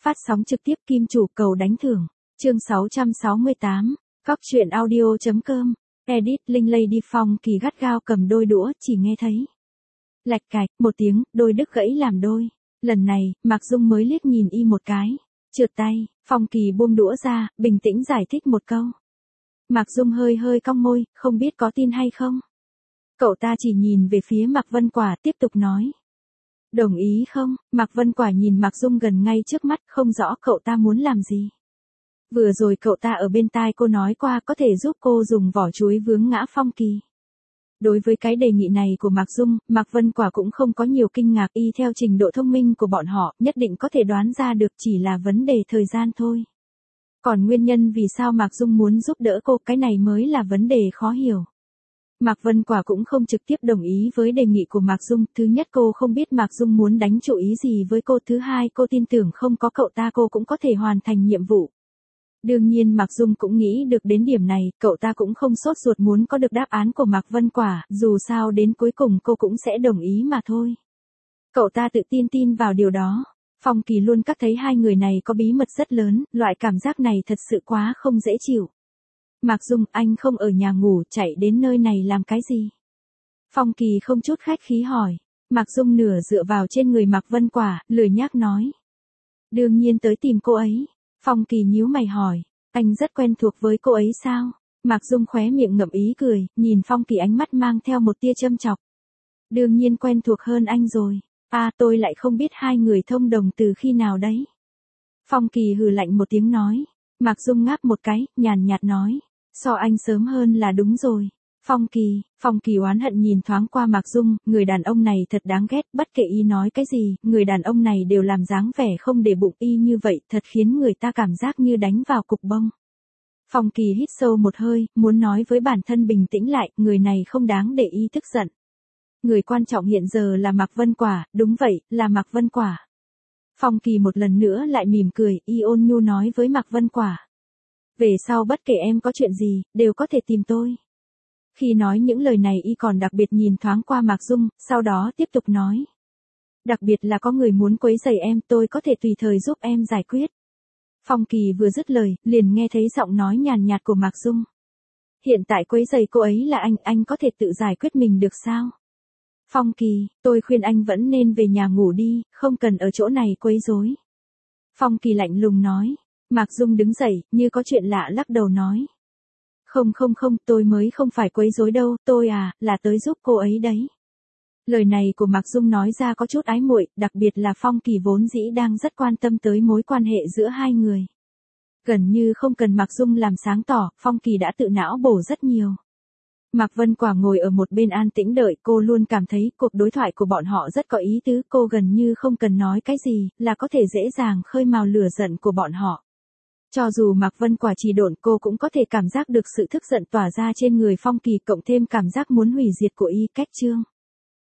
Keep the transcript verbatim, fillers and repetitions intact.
phát sóng trực tiếp Kim Chủ cầu đánh thưởng, chương sáu trăm sáu mươi tám, Cóc truyện audio chấm com, edit Linh Lady Phong Kỳ gắt gao cầm đôi đũa chỉ nghe thấy. Lạch cạch, một tiếng, đôi đứt gãy làm đôi. Lần này, Mạc Dung mới liếc nhìn y một cái. Trượt tay, Phong Kỳ buông đũa ra, bình tĩnh giải thích một câu. Mạc Dung hơi hơi cong môi, không biết có tin hay không. Cậu ta chỉ nhìn về phía Mạc Vân Quả tiếp tục nói. Đồng ý không? Mạc Vân Quả nhìn Mạc Dung gần ngay trước mắt, không rõ cậu ta muốn làm gì. Vừa rồi cậu ta ở bên tai cô nói qua có thể giúp cô dùng vỏ chuối vướng ngã Phong Kỳ. Đối với cái đề nghị này của Mạc Dung, Mạc Vân Quả cũng không có nhiều kinh ngạc, y theo trình độ thông minh của bọn họ, nhất định có thể đoán ra được, chỉ là vấn đề thời gian thôi. Còn nguyên nhân vì sao Mạc Dung muốn giúp đỡ cô, cái này mới là vấn đề khó hiểu. Mạc Vân Quả cũng không trực tiếp đồng ý với đề nghị của Mạc Dung, thứ nhất cô không biết Mạc Dung muốn đánh chủ ý gì với cô, thứ hai cô tin tưởng không có cậu ta cô cũng có thể hoàn thành nhiệm vụ. Đương nhiên Mạc Dung cũng nghĩ được đến điểm này, cậu ta cũng không sốt ruột muốn có được đáp án của Mạc Vân Quả, dù sao đến cuối cùng cô cũng sẽ đồng ý mà thôi. Cậu ta tự tin tin vào điều đó. Phong Kỳ luôn cảm thấy hai người này có bí mật rất lớn, loại cảm giác này thật sự quá không dễ chịu. Mạc Dung, anh không ở nhà ngủ, chạy đến nơi này làm cái gì? Phong Kỳ không chút khách khí hỏi. Mạc Dung nửa dựa vào trên người Mạc Vân Quả, lười nhác nói. Đương nhiên tới tìm cô ấy. Phong Kỳ nhíu mày hỏi, anh rất quen thuộc với cô ấy sao? Mạc Dung khóe miệng ngậm ý cười, nhìn Phong Kỳ ánh mắt mang theo một tia châm chọc. Đương nhiên quen thuộc hơn anh rồi. À, tôi lại không biết hai người thông đồng từ khi nào đấy. Phong Kỳ hừ lạnh một tiếng nói. Mạc Dung ngáp một cái, nhàn nhạt nói. So anh sớm hơn là đúng rồi. Phong Kỳ, Phong Kỳ oán hận nhìn thoáng qua Mạc Dung, người đàn ông này thật đáng ghét, bất kể y nói cái gì, người đàn ông này đều làm dáng vẻ không để bụng y như vậy, thật khiến người ta cảm giác như đánh vào cục bông. Phong Kỳ hít sâu một hơi, muốn nói với bản thân bình tĩnh lại, người này không đáng để y tức giận. Người quan trọng hiện giờ là Mạc Vân Quả, đúng vậy, là Mạc Vân Quả. Phong Kỳ một lần nữa lại mỉm cười, y ôn nhu nói với Mạc Vân Quả. Về sau bất kể em có chuyện gì, đều có thể tìm tôi. Khi nói những lời này y còn đặc biệt nhìn thoáng qua Mạc Dung, sau đó tiếp tục nói. Đặc biệt là có người muốn quấy rầy em, tôi có thể tùy thời giúp em giải quyết. Phong Kỳ vừa dứt lời, liền nghe thấy giọng nói nhàn nhạt của Mạc Dung. Hiện tại quấy rầy cô ấy là anh, anh có thể tự giải quyết mình được sao? Phong Kỳ, tôi khuyên anh vẫn nên về nhà ngủ đi, không cần ở chỗ này quấy rối. Phong Kỳ lạnh lùng nói. Mạc Dung đứng dậy, như có chuyện lạ lắc đầu nói. Không không không, tôi mới không phải quấy rối đâu, tôi à, là tới giúp cô ấy đấy. Lời này của Mạc Dung nói ra có chút ái muội, đặc biệt là Phong Kỳ vốn dĩ đang rất quan tâm tới mối quan hệ giữa hai người. Gần như không cần Mạc Dung làm sáng tỏ, Phong Kỳ đã tự não bổ rất nhiều. Mạc Vân Quả ngồi ở một bên an tĩnh đợi, cô luôn cảm thấy cuộc đối thoại của bọn họ rất có ý tứ, cô gần như không cần nói cái gì, là có thể dễ dàng khơi mào lửa giận của bọn họ. Cho dù Mạc Vân Quả trì độn, cô cũng có thể cảm giác được sự tức giận tỏa ra trên người Phong Kỳ, cộng thêm cảm giác muốn hủy diệt của y. Cách chương